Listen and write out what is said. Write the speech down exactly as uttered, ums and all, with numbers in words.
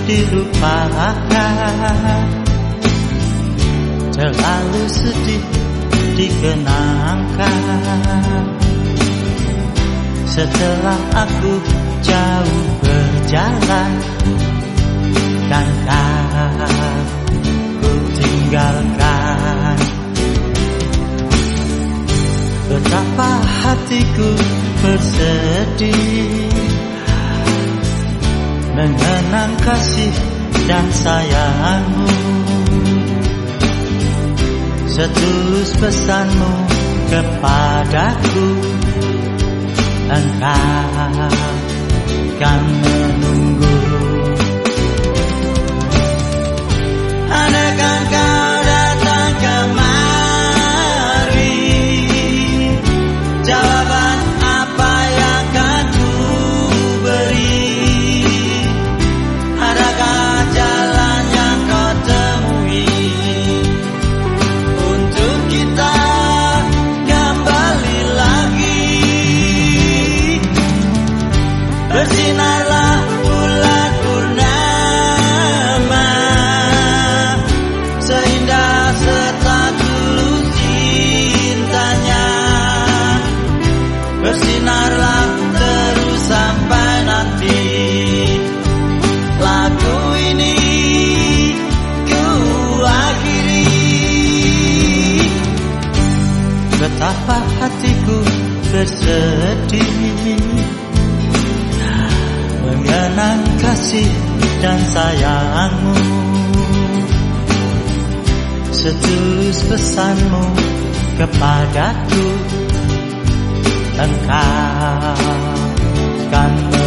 dilupakan, terlalu sedih dikenangkan. Setelah aku jauh berjalan dan kau tinggalkan, betapa hatiku bersedih mengenang kasih dan sayangmu. Setulus pesanmu kepadaku, engkau kan menunggu. Andaikan kau datang kemari, jawaban apa yang akan ku beri? Adakah jalan yang kau temui untuk kita kembali lagi? Bersinarlah bulan purnama, seindah serta tulus cintanya. Bersinarlah terus sampai nanti lagu ini ku akhiri. Betapa hatiku bersedih mengenang kasih dan sayangmu. Setulus pesanmu kepadaku, engkau kan